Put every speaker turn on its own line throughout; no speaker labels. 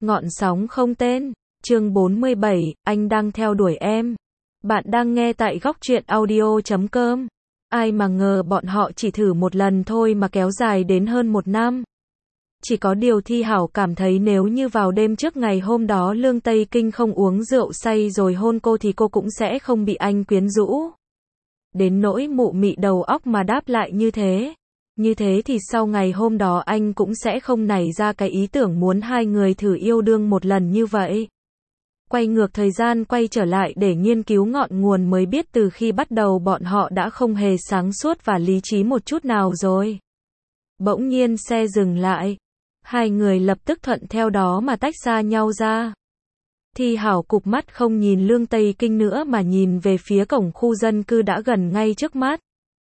Ngọn sóng không tên. Chương 47, anh đang theo đuổi em. Bạn đang nghe tại góc truyện audio.com. Ai mà ngờ bọn họ chỉ thử một lần thôi mà kéo dài đến hơn một năm. Chỉ có điều Thi Hảo cảm thấy nếu như vào đêm trước ngày hôm đó Lương Tây Kinh không uống rượu say rồi hôn cô thì cô cũng sẽ không bị anh quyến rũ. Đến nỗi mụ mị đầu óc mà đáp lại như thế. Như thế thì sau ngày hôm đó anh cũng sẽ không nảy ra cái ý tưởng muốn hai người thử yêu đương một lần như vậy. Quay ngược thời gian quay trở lại để nghiên cứu ngọn nguồn mới biết từ khi bắt đầu bọn họ đã không hề sáng suốt và lý trí một chút nào rồi. Bỗng nhiên xe dừng lại. Hai người lập tức thuận theo đó mà tách xa nhau ra. Thi Hảo cụp mắt không nhìn Lương Tây Kinh nữa mà nhìn về phía cổng khu dân cư đã gần ngay trước mắt.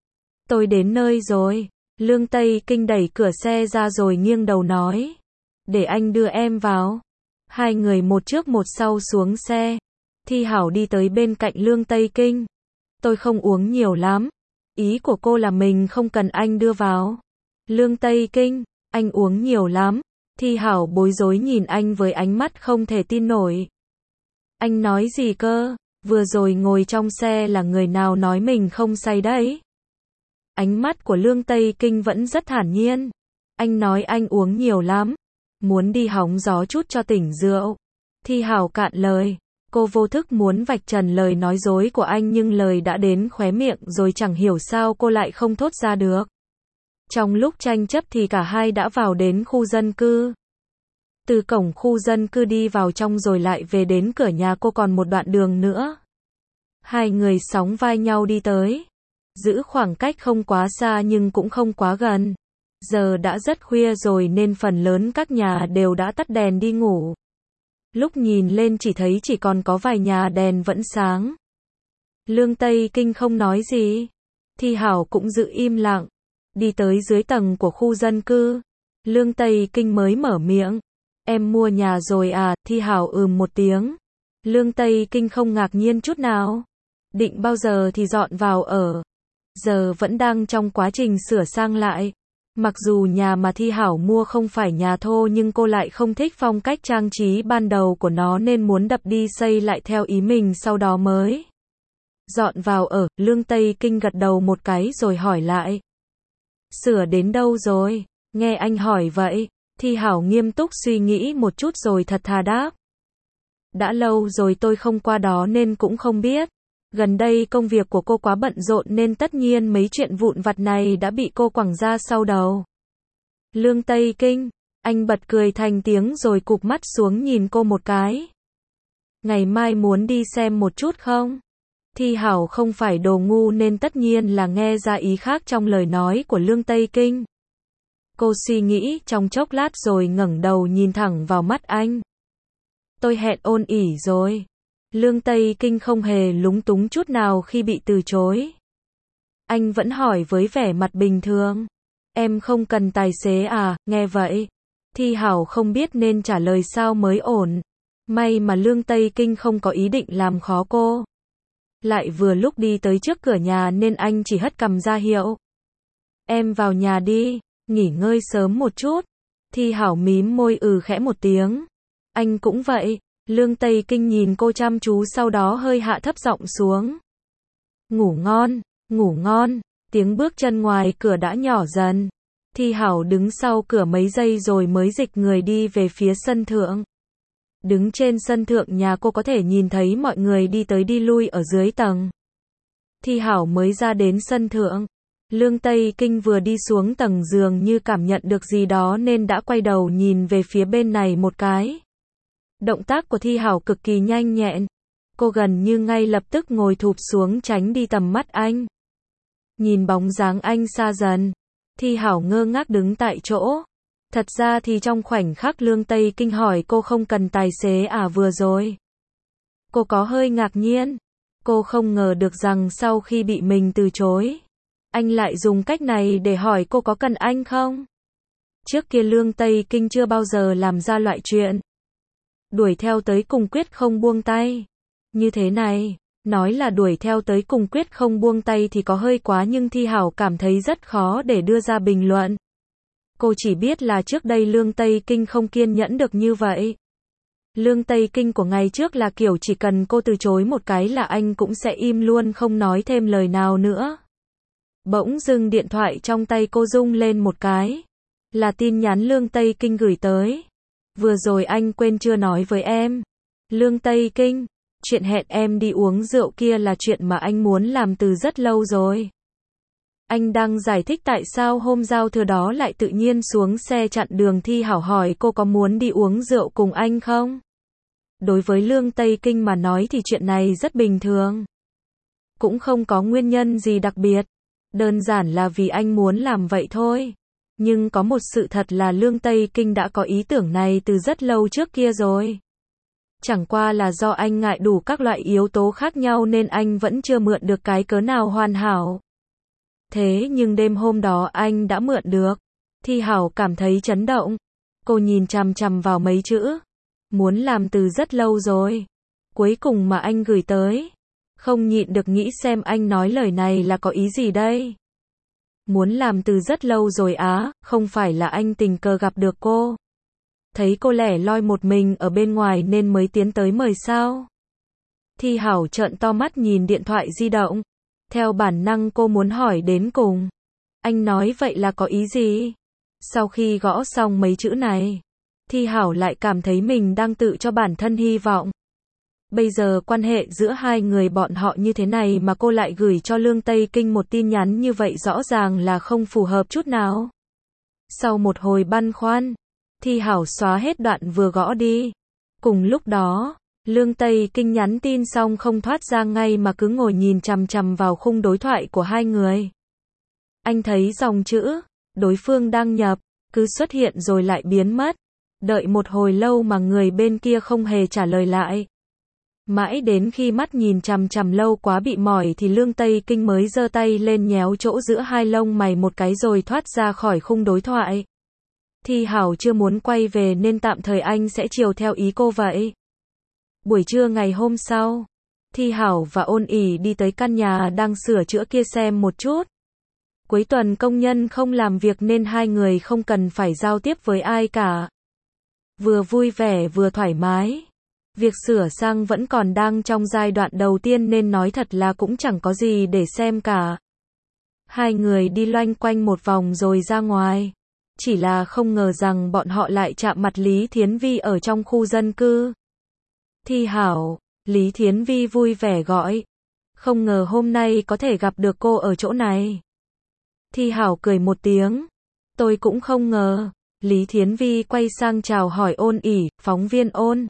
Tôi đến nơi rồi. Lương Tây Kinh đẩy cửa xe ra rồi nghiêng đầu nói. Để anh đưa em vào. Hai người một trước một sau xuống xe. Thi Hảo đi tới bên cạnh Lương Tây Kinh. Tôi không uống nhiều lắm. Ý của cô là mình không cần anh đưa vào. Lương Tây Kinh, anh uống nhiều lắm. Thi Hảo bối rối nhìn anh với ánh mắt không thể tin nổi. Anh nói gì cơ? Vừa rồi ngồi trong xe là người nào nói mình không say đấy? Ánh mắt của Lương Tây Kinh vẫn rất thản nhiên. Anh nói anh uống nhiều lắm. Muốn đi hóng gió chút cho tỉnh rượu. Thi Hảo cạn lời. Cô vô thức muốn vạch trần lời nói dối của anh nhưng lời đã đến khóe miệng rồi chẳng hiểu sao cô lại không thốt ra được. Trong lúc tranh chấp thì cả hai đã vào đến khu dân cư. Từ cổng khu dân cư đi vào trong rồi lại về đến cửa nhà cô còn một đoạn đường nữa. Hai người sóng vai nhau đi tới. Giữ khoảng cách không quá xa nhưng cũng không quá gần. Giờ đã rất khuya rồi nên phần lớn các nhà đều đã tắt đèn đi ngủ. Lúc nhìn lên chỉ thấy chỉ còn có vài nhà đèn vẫn sáng. Lương Tây Kinh không nói gì. Thi Hảo cũng giữ im lặng. Đi tới dưới tầng của khu dân cư. Lương Tây Kinh mới mở miệng. Em mua nhà rồi à? Thi Hảo một tiếng. Lương Tây Kinh không ngạc nhiên chút nào. Định bao giờ thì dọn vào ở? Giờ vẫn đang trong quá trình sửa sang lại. Mặc dù nhà mà Thi Hảo mua không phải nhà thô nhưng cô lại không thích phong cách trang trí ban đầu của nó nên muốn đập đi xây lại theo ý mình sau đó mới dọn vào ở. Lương Tây Kinh gật đầu một cái rồi hỏi lại. Sửa đến đâu rồi? Nghe anh hỏi vậy. Thi Hảo nghiêm túc suy nghĩ một chút rồi thật thà đáp. Đã lâu rồi tôi không qua đó nên cũng không biết. Gần đây công việc của cô quá bận rộn nên tất nhiên mấy chuyện vụn vặt này đã bị cô quẳng ra sau đầu. Lương Tây Kinh, anh bật cười thành tiếng rồi cụp mắt xuống nhìn cô một cái. Ngày mai muốn đi xem một chút không? Thi Hảo không phải đồ ngu nên tất nhiên là nghe ra ý khác trong lời nói của Lương Tây Kinh. Cô suy nghĩ trong chốc lát rồi ngẩng đầu nhìn thẳng vào mắt anh. Tôi hẹn ôn ỉ rồi. Lương Tây Kinh không hề lúng túng chút nào khi bị từ chối. Anh vẫn hỏi với vẻ mặt bình thường. Em không cần tài xế à? Nghe vậy. Thi Hảo không biết nên trả lời sao mới ổn. May mà Lương Tây Kinh không có ý định làm khó cô. Lại vừa lúc đi tới trước cửa nhà nên anh chỉ hất cằm ra hiệu. Em vào nhà đi, nghỉ ngơi sớm một chút. Thi Hảo mím môi khẽ một tiếng. Anh cũng vậy. Lương Tây Kinh nhìn cô chăm chú sau đó hơi hạ thấp giọng xuống. Ngủ ngon, ngủ ngon. Tiếng bước chân ngoài cửa đã nhỏ dần. Thi Hảo đứng sau cửa mấy giây rồi mới dịch người đi về phía sân thượng. Đứng trên sân thượng nhà cô có thể nhìn thấy mọi người đi tới đi lui ở dưới tầng. Thi Hảo mới ra đến sân thượng. Lương Tây Kinh vừa đi xuống tầng giường như cảm nhận được gì đó nên đã quay đầu nhìn về phía bên này một cái. Động tác của Thi Hảo cực kỳ nhanh nhẹn. Cô gần như ngay lập tức ngồi thụp xuống tránh đi tầm mắt anh. Nhìn bóng dáng anh xa dần. Thi Hảo ngơ ngác đứng tại chỗ. Thật ra thì trong khoảnh khắc Lương Tây Kinh hỏi cô không cần tài xế à vừa rồi. Cô có hơi ngạc nhiên. Cô không ngờ được rằng sau khi bị mình từ chối, anh lại dùng cách này để hỏi cô có cần anh không. Trước kia Lương Tây Kinh chưa bao giờ làm ra loại chuyện đuổi theo tới cùng quyết không buông tay. Như thế này, nói là đuổi theo tới cùng quyết không buông tay thì có hơi quá nhưng Thi Hảo cảm thấy rất khó để đưa ra bình luận. Cô chỉ biết là trước đây Lương Tây Kinh không kiên nhẫn được như vậy. Lương Tây Kinh của ngày trước là kiểu chỉ cần cô từ chối một cái là anh cũng sẽ im luôn không nói thêm lời nào nữa. Bỗng dưng điện thoại trong tay cô rung lên một cái. Là tin nhắn Lương Tây Kinh gửi tới. Vừa rồi anh quên chưa nói với em. Lương Tây Kinh, chuyện hẹn em đi uống rượu kia là chuyện mà anh muốn làm từ rất lâu rồi. Anh đang giải thích tại sao hôm giao thừa đó lại tự nhiên xuống xe chặn đường. Thi Hảo hỏi cô có muốn đi uống rượu cùng anh không? Đối với Lương Tây Kinh mà nói thì chuyện này rất bình thường. Cũng không có nguyên nhân gì đặc biệt. Đơn giản là vì anh muốn làm vậy thôi. Nhưng có một sự thật là Lương Tây Kinh đã có ý tưởng này từ rất lâu trước kia rồi. Chẳng qua là do anh ngại đủ các loại yếu tố khác nhau nên anh vẫn chưa mượn được cái cớ nào hoàn hảo. Thế nhưng đêm hôm đó anh đã mượn được. Thi Hảo cảm thấy chấn động. Cô nhìn chằm chằm vào mấy chữ. Muốn làm từ rất lâu rồi. Cuối cùng mà anh gửi tới. Không nhịn được nghĩ xem anh nói lời này là có ý gì đây. Muốn làm từ rất lâu rồi á, không phải là anh tình cờ gặp được cô. Thấy cô lẻ loi một mình ở bên ngoài nên mới tiến tới mời sao. Thi Hảo trợn to mắt nhìn điện thoại di động. Theo bản năng cô muốn hỏi đến cùng. Anh nói vậy là có ý gì? Sau khi gõ xong mấy chữ này, Thi Hảo lại cảm thấy mình đang tự cho bản thân hy vọng. Bây giờ quan hệ giữa hai người bọn họ như thế này mà cô lại gửi cho Lương Tây Kinh một tin nhắn như vậy rõ ràng là không phù hợp chút nào. Sau một hồi băn khoăn, Thi Hảo xóa hết đoạn vừa gõ đi. Cùng lúc đó, Lương Tây Kinh nhắn tin xong không thoát ra ngay mà cứ ngồi nhìn chằm chằm vào khung đối thoại của hai người. Anh thấy dòng chữ, đối phương đăng nhập, cứ xuất hiện rồi lại biến mất. Đợi một hồi lâu mà người bên kia không hề trả lời lại. Mãi đến khi mắt nhìn chằm chằm lâu quá bị mỏi thì Lương Tây Kinh mới giơ tay lên nhéo chỗ giữa hai lông mày một cái rồi thoát ra khỏi khung đối thoại. Thi Hảo chưa muốn quay về nên tạm thời anh sẽ chiều theo ý cô vậy. Buổi trưa ngày hôm sau, Thi Hảo và Ôn ỉ đi tới căn nhà đang sửa chữa kia xem một chút. Cuối tuần công nhân không làm việc nên hai người không cần phải giao tiếp với ai cả. Vừa vui vẻ vừa thoải mái. Việc sửa sang vẫn còn đang trong giai đoạn đầu tiên nên nói thật là cũng chẳng có gì để xem cả. Hai người đi loanh quanh một vòng rồi ra ngoài. Chỉ là không ngờ rằng bọn họ lại chạm mặt Lý Thiến Vi ở trong khu dân cư. Thi Hảo, Lý Thiến Vi vui vẻ gọi. Không ngờ hôm nay có thể gặp được cô ở chỗ này. Thi Hảo cười một tiếng. Tôi cũng không ngờ. Lý Thiến Vi quay sang chào hỏi Ôn ỉ, phóng viên Ôn.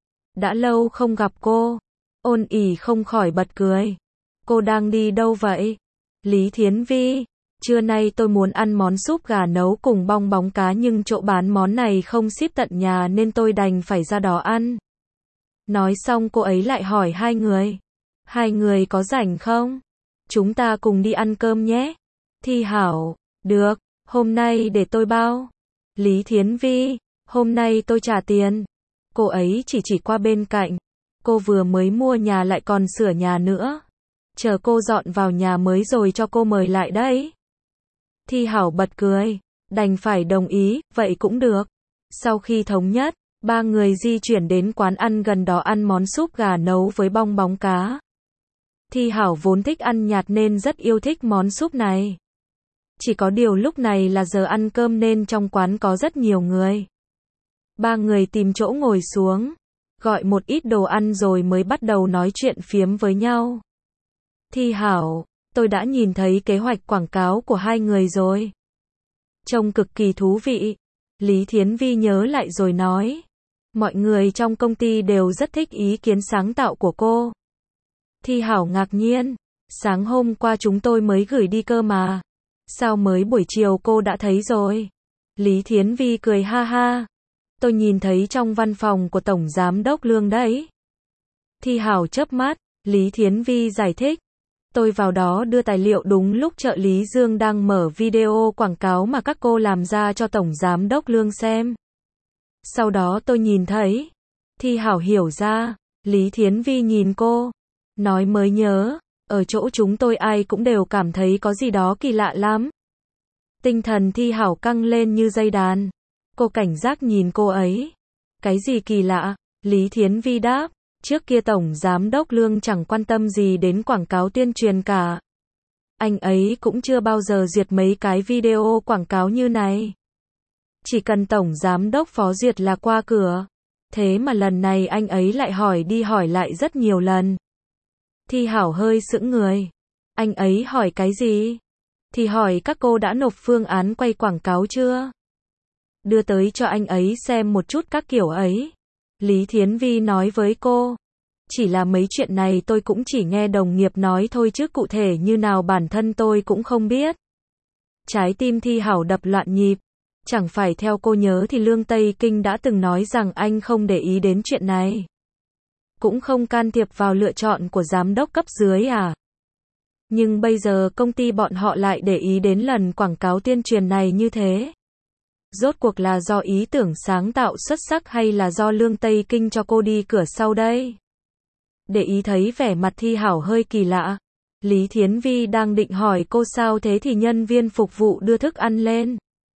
Đã lâu không gặp cô. Ôn ỉ không khỏi bật cười. Cô đang đi đâu vậy? Lý Thiến Vi, trưa nay tôi muốn ăn món súp gà nấu cùng bong bóng cá nhưng chỗ bán món này không ship tận nhà nên tôi đành phải ra đó ăn. Nói xong cô ấy lại hỏi hai người. Hai người có rảnh không? Chúng ta cùng đi ăn cơm nhé. Thi Hảo, được, hôm nay để tôi bao. Lý Thiến Vi, hôm nay tôi trả tiền. Cô ấy chỉ qua bên cạnh. Cô vừa mới mua nhà lại còn sửa nhà nữa. Chờ cô dọn vào nhà mới rồi cho cô mời lại đấy. Thi Hảo bật cười. Đành phải đồng ý, vậy cũng được. Sau khi thống nhất, ba người di chuyển đến quán ăn gần đó ăn món súp gà nấu với bong bóng cá. Thi Hảo vốn thích ăn nhạt nên rất yêu thích món súp này. Chỉ có điều lúc này là giờ ăn cơm nên trong quán có rất nhiều người. Ba người tìm chỗ ngồi xuống, gọi một ít đồ ăn rồi mới bắt đầu nói chuyện phiếm với nhau. Thi Hảo, tôi đã nhìn thấy kế hoạch quảng cáo của hai người rồi. Trông cực kỳ thú vị. Lý Thiến Vi nhớ lại rồi nói. Mọi người trong công ty đều rất thích ý kiến sáng tạo của cô. Thi Hảo ngạc nhiên. Sáng hôm qua chúng tôi mới gửi đi cơ mà. Sao mới buổi chiều cô đã thấy rồi? Lý Thiến Vi cười ha ha. Tôi nhìn thấy trong văn phòng của Tổng Giám đốc Lương đấy. Thi Hảo chớp mắt. Lý Thiến Vi giải thích. Tôi vào đó đưa tài liệu đúng lúc trợ lý Dương đang mở video quảng cáo mà các cô làm ra cho Tổng Giám đốc Lương xem. Sau đó tôi nhìn thấy. Thi Hảo hiểu ra. Lý Thiến Vi nhìn cô. Nói mới nhớ. Ở chỗ chúng tôi ai cũng đều cảm thấy có gì đó kỳ lạ lắm. Tinh thần Thi Hảo căng lên như dây đàn. Cô cảnh giác nhìn cô ấy. Cái gì kỳ lạ? Lý Thiến Vi đáp, trước kia Tổng Giám đốc Lương chẳng quan tâm gì đến quảng cáo tuyên truyền cả. Anh ấy cũng chưa bao giờ duyệt mấy cái video quảng cáo như này. Chỉ cần Tổng Giám đốc Phó duyệt là qua cửa. Thế mà lần này anh ấy lại hỏi đi hỏi lại rất nhiều lần. Thi Hảo hơi sững người. Anh ấy hỏi cái gì? Thì hỏi các cô đã nộp phương án quay quảng cáo chưa? Đưa tới cho anh ấy xem một chút các kiểu ấy. Lý Thiến Vi nói với cô. Chỉ là mấy chuyện này tôi cũng chỉ nghe đồng nghiệp nói thôi chứ cụ thể như nào bản thân tôi cũng không biết. Trái tim Thi Hảo đập loạn nhịp. Chẳng phải theo cô nhớ thì Lương Tây Kinh đã từng nói rằng anh không để ý đến chuyện này. Cũng không can thiệp vào lựa chọn của giám đốc cấp dưới à? Nhưng bây giờ công ty bọn họ lại để ý đến lần quảng cáo tuyên truyền này như thế. Rốt cuộc là do ý tưởng sáng tạo xuất sắc hay là do Lương Tây Kinh cho cô đi cửa sau đây? Để ý thấy vẻ mặt Thi Hảo hơi kỳ lạ. Lý Thiến Vi đang định hỏi cô sao thế thì nhân viên phục vụ đưa thức ăn lên.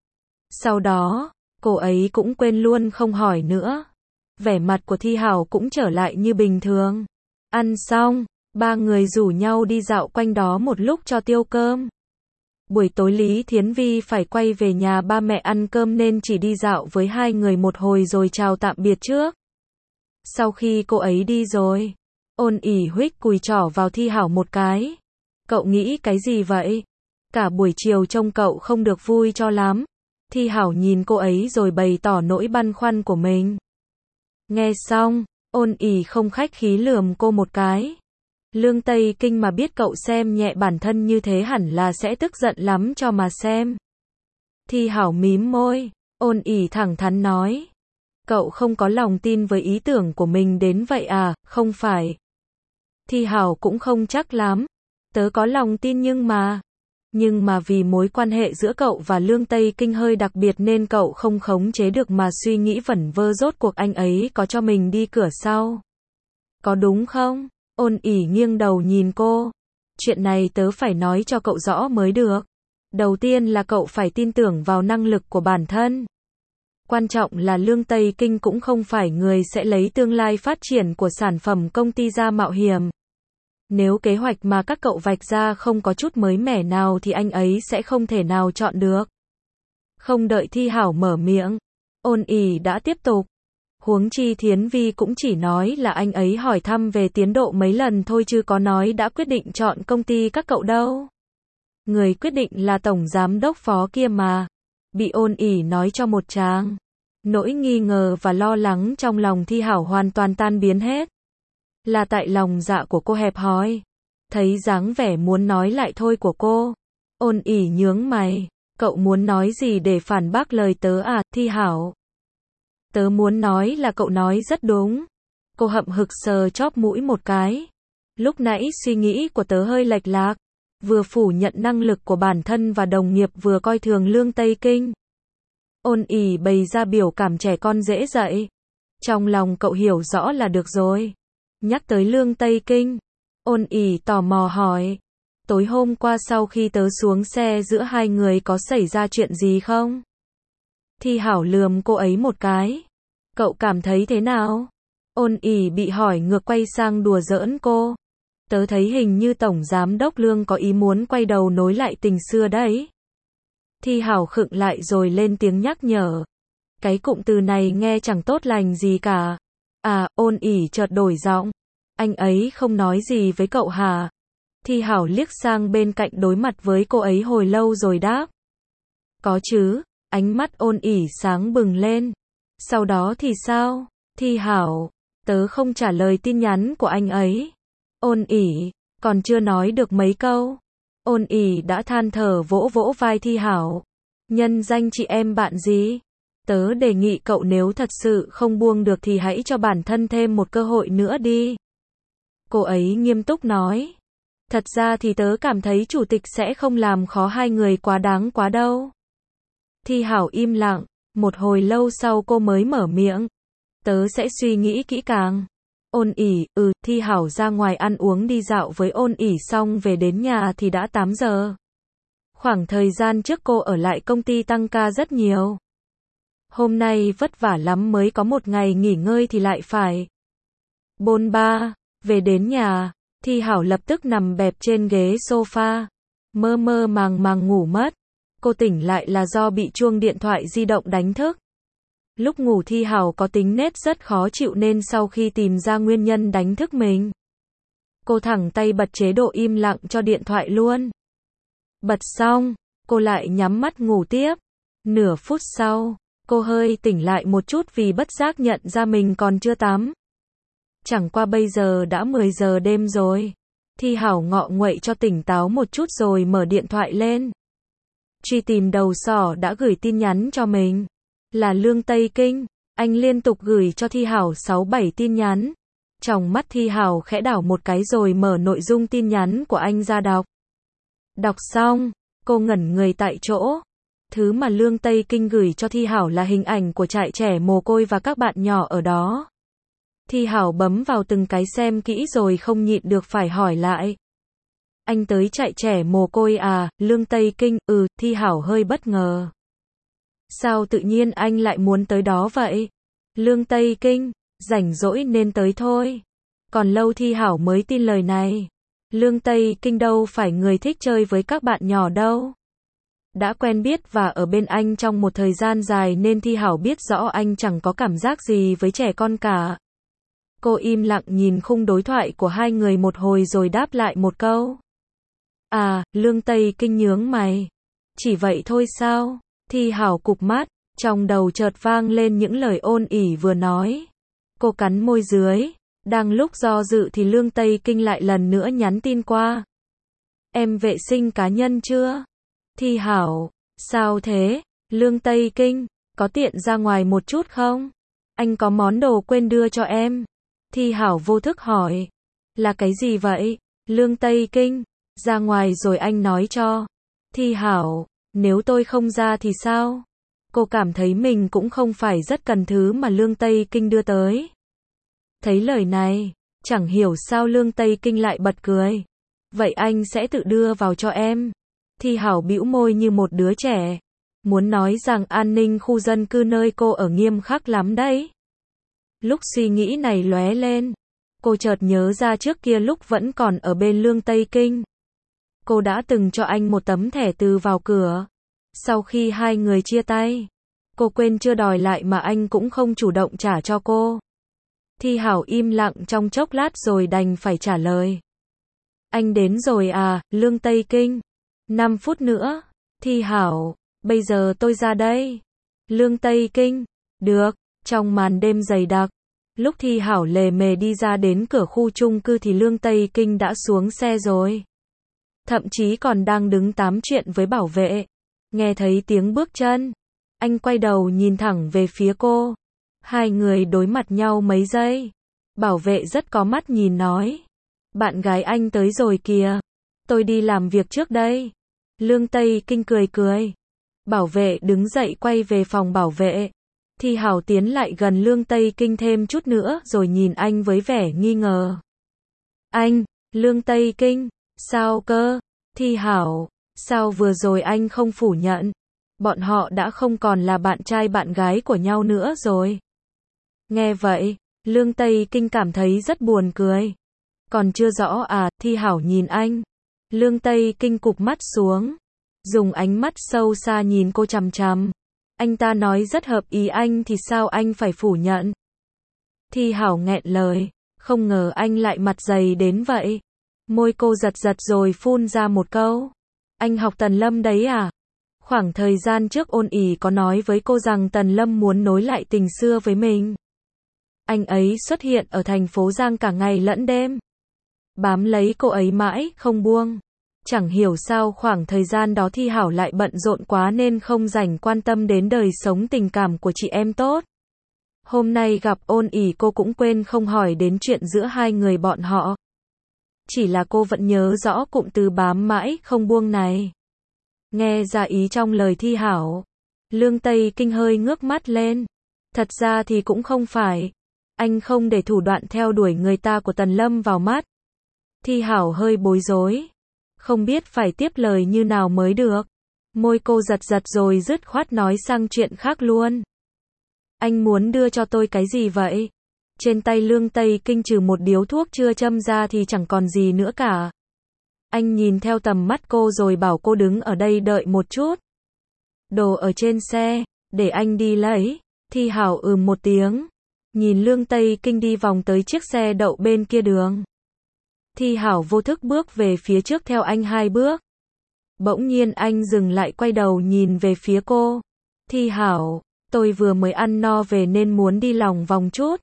Sau đó, cô ấy cũng quên luôn không hỏi nữa. Vẻ mặt của Thi Hảo cũng trở lại như bình thường. Ăn xong, ba người rủ nhau đi dạo quanh đó một lúc cho tiêu cơm. Buổi tối Lý Thiến Vi phải quay về nhà ba mẹ ăn cơm nên chỉ đi dạo với hai người một hồi rồi chào tạm biệt trước. Sau khi cô ấy đi rồi, Ôn ỉ huých cùi trỏ vào Thi Hảo một cái. Cậu nghĩ cái gì vậy? Cả buổi chiều trông cậu không được vui cho lắm. Thi Hảo nhìn cô ấy rồi bày tỏ nỗi băn khoăn của mình. Nghe xong, Ôn ỉ không khách khí lườm cô một cái. Lương Tây Kinh mà biết cậu xem nhẹ bản thân như thế hẳn là sẽ tức giận lắm cho mà xem. Thi Hảo mím môi, Ôn ỉ thẳng thắn nói. Cậu không có lòng tin với ý tưởng của mình đến vậy à, không phải. Thi Hảo cũng không chắc lắm. Tớ có lòng tin nhưng mà vì mối quan hệ giữa cậu và Lương Tây Kinh hơi đặc biệt nên cậu không khống chế được mà suy nghĩ vẩn vơ rốt cuộc anh ấy có cho mình đi cửa sau. Có đúng không? Ôn ỉ nghiêng đầu nhìn cô. Chuyện này tớ phải nói cho cậu rõ mới được. Đầu tiên là cậu phải tin tưởng vào năng lực của bản thân. Quan trọng là Lương Tây Kinh cũng không phải người sẽ lấy tương lai phát triển của sản phẩm công ty ra mạo hiểm. Nếu kế hoạch mà các cậu vạch ra không có chút mới mẻ nào thì anh ấy sẽ không thể nào chọn được. Không đợi Thi Hảo mở miệng, Ôn ỉ đã tiếp tục. Huống chi Thiến Vi cũng chỉ nói là anh ấy hỏi thăm về tiến độ mấy lần thôi chứ có nói đã quyết định chọn công ty các cậu đâu. Người quyết định là Tổng Giám đốc Phó kia mà. Bị Ôn ỉ nói cho một tràng. Nỗi nghi ngờ và lo lắng trong lòng Thi Hảo hoàn toàn tan biến hết. Là tại lòng dạ của cô hẹp hòi. Thấy dáng vẻ muốn nói lại thôi của cô. Ôn ỉ nhướng mày. Cậu muốn nói gì để phản bác lời tớ à, Thi Hảo? Tớ muốn nói là cậu nói rất đúng. Cô hậm hực sờ chóp mũi một cái. Lúc nãy suy nghĩ của tớ hơi lệch lạc. Vừa phủ nhận năng lực của bản thân và đồng nghiệp vừa coi thường Lương Tây Kinh. Ôn ỉ bày ra biểu cảm trẻ con dễ dạy. Trong lòng cậu hiểu rõ là được rồi. Nhắc tới Lương Tây Kinh, Ôn ỉ tò mò hỏi. Tối hôm qua sau khi tớ xuống xe giữa hai người có xảy ra chuyện gì không? Thi Hảo lườm cô ấy một cái. Cậu cảm thấy thế nào? Ôn ỉ bị hỏi ngược quay sang đùa giỡn cô. Tớ thấy hình như Tổng Giám đốc Lương có ý muốn quay đầu nối lại tình xưa đấy. Thi Hảo khựng lại rồi lên tiếng nhắc nhở. Cái cụm từ này nghe chẳng tốt lành gì cả. À, Ôn ỉ chợt đổi giọng. Anh ấy không nói gì với cậu hả? Thi Hảo liếc sang bên cạnh đối mặt với cô ấy hồi lâu rồi đáp. Có chứ, ánh mắt Ôn ỉ sáng bừng lên. Sau đó thì sao? Thi Hảo, tớ không trả lời tin nhắn của anh ấy. Ôn ỉ, còn chưa nói được mấy câu. Ôn ỉ đã than thở vỗ vỗ vai Thi Hảo. Nhân danh chị em bạn gì? Tớ đề nghị cậu nếu thật sự không buông được thì hãy cho bản thân thêm một cơ hội nữa đi. Cô ấy nghiêm túc nói. Thật ra thì tớ cảm thấy chủ tịch sẽ không làm khó hai người quá đáng quá đâu. Thi Hảo im lặng, một hồi lâu sau cô mới mở miệng. Tớ sẽ suy nghĩ kỹ càng. Ôn ỉ, Thi Hảo ra ngoài ăn uống đi dạo với Ôn ỉ xong về đến nhà thì đã 8 giờ. Khoảng thời gian trước cô ở lại công ty tăng ca rất nhiều. Hôm nay vất vả lắm mới có một ngày nghỉ ngơi thì lại phải bôn ba. Về đến nhà, Thi Hảo lập tức nằm bẹp trên ghế sofa, mơ mơ màng màng ngủ mất. Cô tỉnh lại là do bị chuông điện thoại di động đánh thức. Lúc ngủ Thi Hảo có tính nết rất khó chịu nên sau khi tìm ra nguyên nhân đánh thức mình, cô thẳng tay bật chế độ im lặng cho điện thoại luôn. Bật xong, cô lại nhắm mắt ngủ tiếp. Nửa phút sau, cô hơi tỉnh lại một chút vì bất giác nhận ra mình còn chưa tắm. Chẳng qua bây giờ đã 10 giờ đêm rồi. Thi Hảo ngọ nguậy cho tỉnh táo một chút rồi mở điện thoại lên. Truy tìm đầu sỏ đã gửi tin nhắn cho mình. Là Lương Tây Kinh. Anh liên tục gửi cho Thi Hảo 6-7 tin nhắn. Trong mắt Thi Hảo khẽ đảo một cái rồi mở nội dung tin nhắn của anh ra đọc. Đọc xong, cô ngẩn người tại chỗ. Thứ mà Lương Tây Kinh gửi cho Thi Hảo là hình ảnh của trại trẻ mồ côi và các bạn nhỏ ở đó. Thi Hảo bấm vào từng cái xem kỹ rồi không nhịn được phải hỏi lại. Anh tới trại trẻ mồ côi à? Lương Tây Kinh, Thi Hảo hơi bất ngờ. Sao tự nhiên anh lại muốn tới đó vậy? Lương Tây Kinh, rảnh rỗi nên tới thôi. Còn lâu Thi Hảo mới tin lời này. Lương Tây Kinh đâu phải người thích chơi với các bạn nhỏ đâu. Đã quen biết và ở bên anh trong một thời gian dài nên Thi Hảo biết rõ anh chẳng có cảm giác gì với trẻ con cả. Cô im lặng nhìn khung đối thoại của hai người một hồi rồi đáp lại một câu. À, Lương Tây Kinh nhướng mày. Chỉ vậy thôi sao? Thi Hảo cụp mắt, trong đầu chợt vang lên những lời ôn ỉ vừa nói. Cô cắn môi dưới, đang lúc do dự thì Lương Tây Kinh lại lần nữa nhắn tin qua. Em vệ sinh cá nhân chưa? Thi Hảo, sao thế? Lương Tây Kinh, có tiện ra ngoài một chút không? Anh có món đồ quên đưa cho em. Thi Hảo vô thức hỏi. Là cái gì vậy? Lương Tây Kinh, ra ngoài rồi anh nói cho. Thi Hảo, nếu tôi không ra thì sao? Cô cảm thấy mình cũng không phải rất cần thứ mà Lương Tây Kinh đưa tới. Thấy lời này, chẳng hiểu sao Lương Tây Kinh lại bật cười. Vậy anh sẽ tự đưa vào cho em. Thi Hảo bĩu môi như một đứa trẻ. Muốn nói rằng an ninh khu dân cư nơi cô ở nghiêm khắc lắm đấy. Lúc suy nghĩ này lóe lên, cô chợt nhớ ra trước kia lúc vẫn còn ở bên Lương Tây Kinh. Cô đã từng cho anh một tấm thẻ từ vào cửa. Sau khi hai người chia tay, cô quên chưa đòi lại mà anh cũng không chủ động trả cho cô. Thi Hảo im lặng trong chốc lát rồi đành phải trả lời. Anh đến rồi à, Lương Tây Kinh? 5 phút nữa. Thi Hảo, bây giờ tôi ra đây. Lương Tây Kinh, được. Trong màn đêm dày đặc, lúc Thi Hảo lề mề đi ra đến cửa khu chung cư thì Lương Tây Kinh đã xuống xe rồi. Thậm chí còn đang đứng tám chuyện với bảo vệ. Nghe thấy tiếng bước chân, anh quay đầu nhìn thẳng về phía cô. Hai người đối mặt nhau mấy giây. Bảo vệ rất có mắt nhìn nói. Bạn gái anh tới rồi kìa. Tôi đi làm việc trước đây. Lương Tây Kinh cười cười. Bảo vệ đứng dậy quay về phòng bảo vệ. Thi Hảo tiến lại gần Lương Tây Kinh thêm chút nữa rồi nhìn anh với vẻ nghi ngờ. Anh, Lương Tây Kinh, sao cơ? Thi Hảo, sao vừa rồi anh không phủ nhận? Bọn họ đã không còn là bạn trai bạn gái của nhau nữa rồi. Nghe vậy, Lương Tây Kinh cảm thấy rất buồn cười. Còn chưa rõ à? Thi Hảo nhìn anh. Lương Tây Kinh cụp mắt xuống, dùng ánh mắt sâu xa nhìn cô chằm chằm. Anh ta nói rất hợp ý anh thì sao anh phải phủ nhận? Thi Hảo nghẹn lời, không ngờ anh lại mặt dày đến vậy. Môi cô giật giật rồi phun ra một câu. Anh học Tần Lâm đấy à? Khoảng thời gian trước Ôn ỉ có nói với cô rằng Tần Lâm muốn nối lại tình xưa với mình. Anh ấy xuất hiện ở thành phố Giang cả ngày lẫn đêm. Bám lấy cô ấy mãi, không buông. Chẳng hiểu sao khoảng thời gian đó Thi Hảo lại bận rộn quá nên không rảnh quan tâm đến đời sống tình cảm của chị em tốt. Hôm nay gặp Ôn ỉ cô cũng quên không hỏi đến chuyện giữa hai người bọn họ. Chỉ là cô vẫn nhớ rõ cụm từ bám mãi không buông này. Nghe ra ý trong lời Thi Hảo, Lương Tây Kinh hơi ngước mắt lên. Thật ra thì cũng không phải. Anh không để thủ đoạn theo đuổi người ta của Tần Lâm vào mắt. Thi Hảo hơi bối rối. Không biết phải tiếp lời như nào mới được. Môi cô giật giật rồi dứt khoát nói sang chuyện khác luôn. Anh muốn đưa cho tôi cái gì vậy? Trên tay Lương Tây Kinh trừ một điếu thuốc chưa châm ra thì chẳng còn gì nữa cả. Anh nhìn theo tầm mắt cô rồi bảo cô đứng ở đây đợi một chút. Đồ ở trên xe, để anh đi lấy. Thi Hảo một tiếng. Nhìn Lương Tây Kinh đi vòng tới chiếc xe đậu bên kia đường. Thi Hảo vô thức bước về phía trước theo anh 2 bước. Bỗng nhiên anh dừng lại quay đầu nhìn về phía cô. Thi Hảo, tôi vừa mới ăn no về nên muốn đi lòng vòng chút.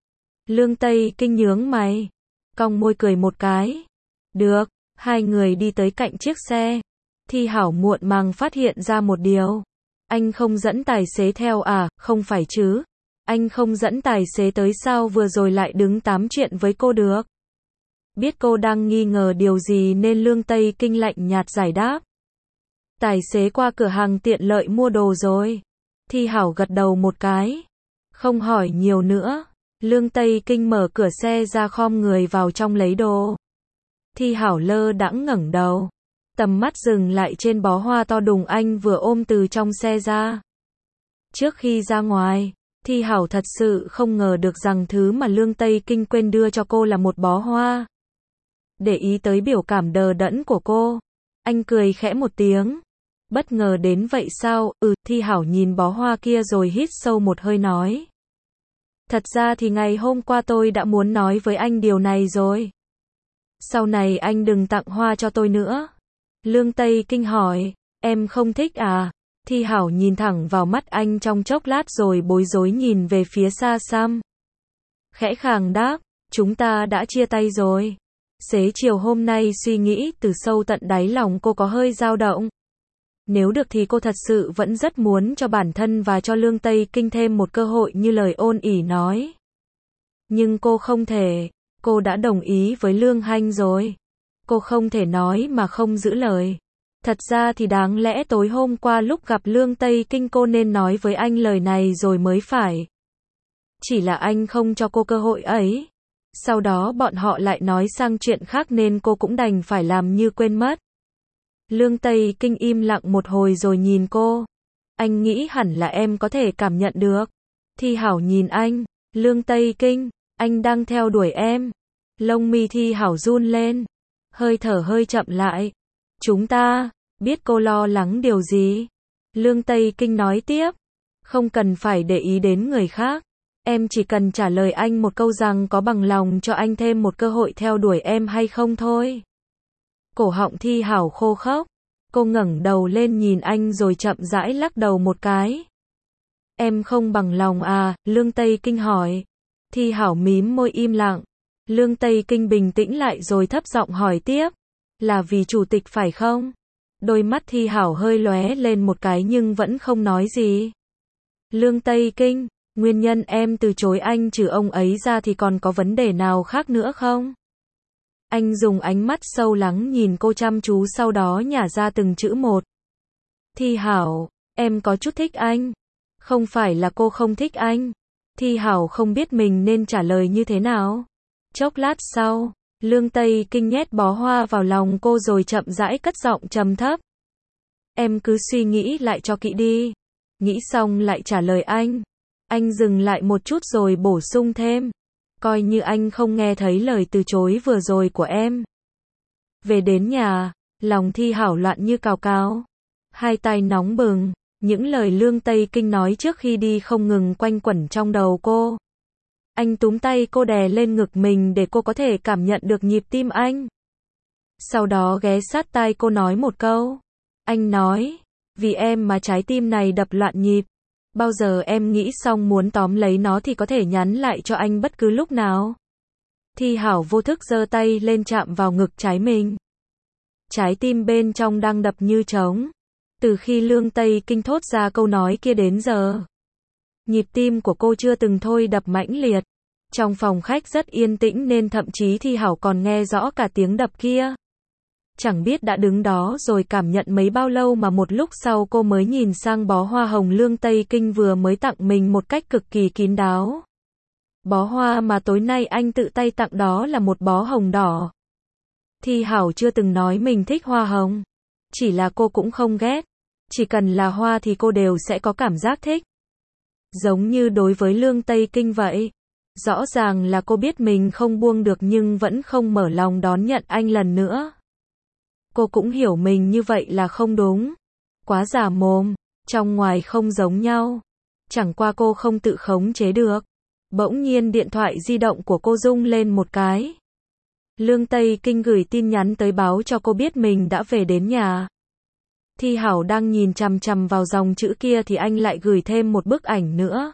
Lương Tây Kinh nhướng mày, cong môi cười một cái. Được, hai người đi tới cạnh chiếc xe. Thi Hảo muộn màng phát hiện ra một điều. Anh không dẫn tài xế theo à, không phải chứ. Anh không dẫn tài xế tới sao vừa rồi lại đứng tám chuyện với cô được. Biết cô đang nghi ngờ điều gì nên Lương Tây Kinh lạnh nhạt giải đáp. Tài xế qua cửa hàng tiện lợi mua đồ rồi. Thi Hảo gật đầu một cái. Không hỏi nhiều nữa. Lương Tây Kinh mở cửa xe ra khom người vào trong lấy đồ. Thi Hảo lơ đãng ngẩng đầu. Tầm mắt dừng lại trên bó hoa to đùng anh vừa ôm từ trong xe ra. Trước khi ra ngoài, Thi Hảo thật sự không ngờ được rằng thứ mà Lương Tây Kinh quên đưa cho cô là một bó hoa. Để ý tới biểu cảm đờ đẫn của cô, anh cười khẽ một tiếng. Bất ngờ đến vậy sao? Thi Hảo nhìn bó hoa kia rồi hít sâu một hơi nói. Thật ra thì ngày hôm qua tôi đã muốn nói với anh điều này rồi. Sau này anh đừng tặng hoa cho tôi nữa. Lương Tây Kinh hỏi, em không thích à? Thi Hảo nhìn thẳng vào mắt anh trong chốc lát rồi bối rối nhìn về phía xa xăm. Khẽ khàng đáp, chúng ta đã chia tay rồi. Xế chiều hôm nay suy nghĩ từ sâu tận đáy lòng cô có hơi dao động. Nếu được thì cô thật sự vẫn rất muốn cho bản thân và cho Lương Tây Kinh thêm một cơ hội như lời ôn ỉ nói. Nhưng cô không thể, cô đã đồng ý với Lương Hanh rồi. Cô không thể nói mà không giữ lời. Thật ra thì đáng lẽ tối hôm qua lúc gặp Lương Tây Kinh cô nên nói với anh lời này rồi mới phải. Chỉ là anh không cho cô cơ hội ấy. Sau đó bọn họ lại nói sang chuyện khác nên cô cũng đành phải làm như quên mất. Lương Tây Kinh im lặng một hồi rồi nhìn cô. Anh nghĩ hẳn là em có thể cảm nhận được. Thi Hảo nhìn anh. Lương Tây Kinh, anh đang theo đuổi em. Lông mi Thi Hảo run lên. Hơi thở hơi chậm lại. Chúng ta, biết cô lo lắng điều gì. Lương Tây Kinh nói tiếp. Không cần phải để ý đến người khác. Em chỉ cần trả lời anh một câu rằng có bằng lòng cho anh thêm một cơ hội theo đuổi em hay không thôi. Cổ họng Thi Hảo khô khốc. Cô ngẩng đầu lên nhìn anh rồi chậm rãi lắc đầu một cái. Em không bằng lòng à? Lương Tây Kinh hỏi. Thi Hảo mím môi im lặng. Lương Tây Kinh bình tĩnh lại rồi thấp giọng hỏi tiếp. Là vì chủ tịch phải không? Đôi mắt Thi Hảo hơi lóe lên một cái nhưng vẫn không nói gì. Lương Tây Kinh, nguyên nhân em từ chối anh trừ ông ấy ra thì còn có vấn đề nào khác nữa không? Anh dùng ánh mắt sâu lắng nhìn cô chăm chú sau đó nhả ra từng chữ một. Thi Hảo, em có chút thích anh. Không phải là cô không thích anh. Thi Hảo không biết mình nên trả lời như thế nào. Chốc lát sau, Lương Tây Kinh nhét bó hoa vào lòng cô rồi chậm rãi cất giọng trầm thấp. Em cứ suy nghĩ lại cho kỹ đi. Nghĩ xong lại trả lời anh. Anh dừng lại một chút rồi bổ sung thêm. Coi như anh không nghe thấy lời từ chối vừa rồi của em. Về đến nhà, lòng Thi Hảo loạn như cào cào. Hai tay nóng bừng, những lời Lương Tây Kinh nói trước khi đi không ngừng quanh quẩn trong đầu cô. Anh túm tay cô đè lên ngực mình để cô có thể cảm nhận được nhịp tim anh. Sau đó ghé sát tai cô nói một câu. Anh nói, vì em mà trái tim này đập loạn nhịp. Bao giờ em nghĩ xong muốn tóm lấy nó thì có thể nhắn lại cho anh bất cứ lúc nào. Thi Hảo vô thức giơ tay lên chạm vào ngực trái mình. Trái tim bên trong đang đập như trống. Từ khi Lương Tây Kinh thốt ra câu nói kia đến giờ, nhịp tim của cô chưa từng thôi đập mãnh liệt. Trong phòng khách rất yên tĩnh nên thậm chí Thi Hảo còn nghe rõ cả tiếng đập kia. Chẳng biết đã đứng đó rồi cảm nhận mấy bao lâu mà một lúc sau cô mới nhìn sang bó hoa hồng Lương Tây Kinh vừa mới tặng mình một cách cực kỳ kín đáo. Bó hoa mà tối nay anh tự tay tặng đó là một bó hồng đỏ. Thi Hảo chưa từng nói mình thích hoa hồng. Chỉ là cô cũng không ghét. Chỉ cần là hoa thì cô đều sẽ có cảm giác thích. Giống như đối với Lương Tây Kinh vậy. Rõ ràng là cô biết mình không buông được nhưng vẫn không mở lòng đón nhận anh lần nữa. Cô cũng hiểu mình như vậy là không đúng. Quá giả mồm, trong ngoài không giống nhau. Chẳng qua cô không tự khống chế được. Bỗng nhiên điện thoại di động của cô rung lên một cái. Lương Tây Kinh gửi tin nhắn tới báo cho cô biết mình đã về đến nhà. Thi Hảo đang nhìn chằm chằm vào dòng chữ kia thì anh lại gửi thêm một bức ảnh nữa.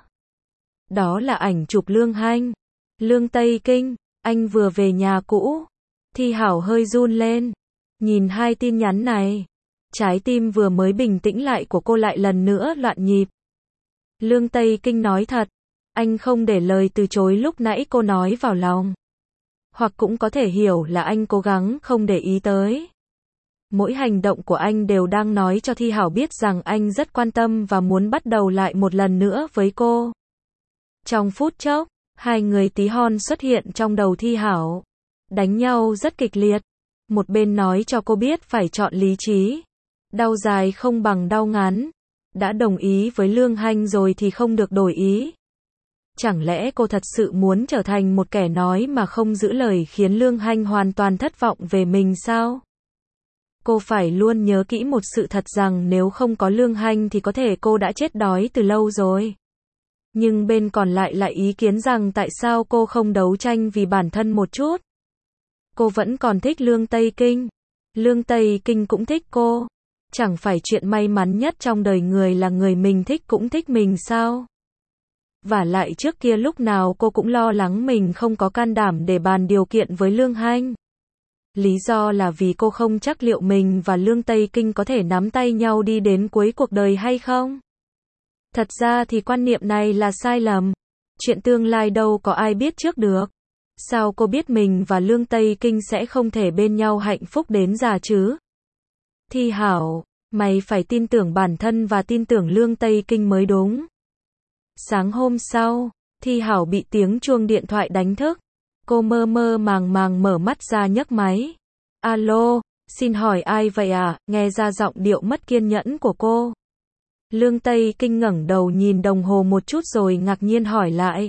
Đó là ảnh chụp Lương Hanh. Lương Tây Kinh, anh vừa về nhà cũ. Thi Hảo hơi run lên. Nhìn hai tin nhắn này. Trái tim vừa mới bình tĩnh lại của cô lại lần nữa loạn nhịp. Lương Tây Kinh nói thật. Anh không để lời từ chối lúc nãy cô nói vào lòng. Hoặc cũng có thể hiểu là anh cố gắng không để ý tới. Mỗi hành động của anh đều đang nói cho Thi Hảo biết rằng anh rất quan tâm và muốn bắt đầu lại một lần nữa với cô. Trong phút chốc, hai người tí hon xuất hiện trong đầu Thi Hảo. Đánh nhau rất kịch liệt. Một bên nói cho cô biết phải chọn lý trí. Đau dài không bằng đau ngắn. Đã đồng ý với Lương Hanh rồi thì không được đổi ý. Chẳng lẽ cô thật sự muốn trở thành một kẻ nói mà không giữ lời khiến Lương Hanh hoàn toàn thất vọng về mình sao? Cô phải luôn nhớ kỹ một sự thật rằng nếu không có Lương Hanh thì có thể cô đã chết đói từ lâu rồi. Nhưng bên còn lại ý kiến rằng tại sao cô không đấu tranh vì bản thân một chút. Cô vẫn còn thích Lương Tây Kinh. Lương Tây Kinh cũng thích cô. Chẳng phải chuyện may mắn nhất trong đời người là người mình thích cũng thích mình sao? Vả lại trước kia lúc nào cô cũng lo lắng mình không có can đảm để bàn điều kiện với Lương Hanh. Lý do là vì cô không chắc liệu mình và Lương Tây Kinh có thể nắm tay nhau đi đến cuối cuộc đời hay không. Thật ra thì quan niệm này là sai lầm. Chuyện tương lai đâu có ai biết trước được. Sao cô biết mình và Lương Tây Kinh sẽ không thể bên nhau hạnh phúc đến già chứ? Thi Hảo, mày phải tin tưởng bản thân và tin tưởng Lương Tây Kinh mới đúng. Sáng hôm sau, Thi Hảo bị tiếng chuông điện thoại đánh thức. Cô mơ mơ màng màng mở mắt ra nhấc máy. Alo, xin hỏi ai vậy à? Nghe ra giọng điệu mất kiên nhẫn của cô. Lương Tây Kinh ngẩng đầu nhìn đồng hồ một chút rồi ngạc nhiên hỏi lại.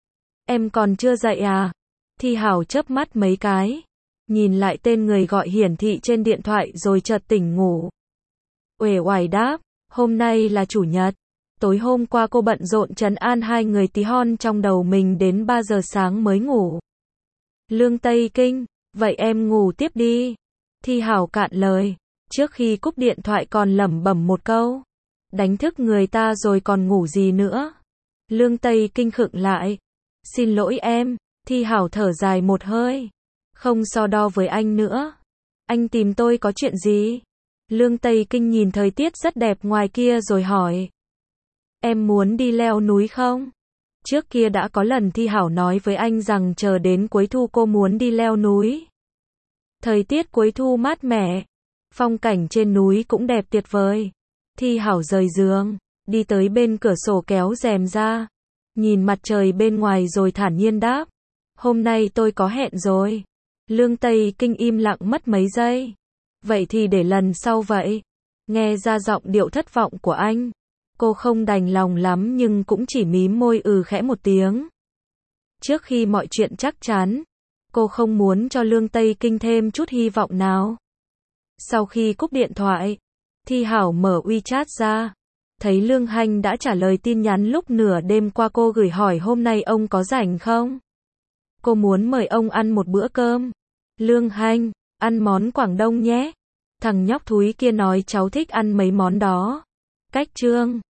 Em còn chưa dậy à? Thi Hảo chớp mắt mấy cái. Nhìn lại tên người gọi hiển thị trên điện thoại rồi chợt tỉnh ngủ. Uể oải đáp, hôm nay là chủ nhật. Tối hôm qua cô bận rộn trấn an hai người tí hon trong đầu mình đến 3 giờ sáng mới ngủ. Lương Tây Kinh, vậy em ngủ tiếp đi. Thi Hảo cạn lời, trước khi cúp điện thoại còn lẩm bẩm một câu. Đánh thức người ta rồi còn ngủ gì nữa. Lương Tây Kinh khựng lại. Xin lỗi em, Thi Hảo thở dài một hơi. Không so đo với anh nữa. Anh tìm tôi có chuyện gì? Lương Tây Kinh nhìn thời tiết rất đẹp ngoài kia rồi hỏi. Em muốn đi leo núi không? Trước kia đã có lần Thi Hảo nói với anh rằng chờ đến cuối thu cô muốn đi leo núi. Thời tiết cuối thu mát mẻ. Phong cảnh trên núi cũng đẹp tuyệt vời. Thi Hảo rời giường, đi tới bên cửa sổ kéo rèm ra. Nhìn mặt trời bên ngoài rồi thản nhiên đáp. Hôm nay tôi có hẹn rồi. Lương Tây Kinh im lặng mất mấy giây. Vậy thì để lần sau vậy. Nghe ra giọng điệu thất vọng của anh. Cô không đành lòng lắm nhưng cũng chỉ mím môi khẽ một tiếng. Trước khi mọi chuyện chắc chắn, cô không muốn cho Lương Tây Kinh thêm chút hy vọng nào. Sau khi cúp điện thoại, Thi Hảo mở WeChat ra. Thấy Lương Hanh đã trả lời tin nhắn lúc nửa đêm qua cô gửi hỏi hôm nay ông có rảnh không? Cô muốn mời ông ăn một bữa cơm. Lương Hanh, ăn món Quảng Đông nhé. Thằng nhóc thúi kia nói cháu thích ăn mấy món đó. Cách chương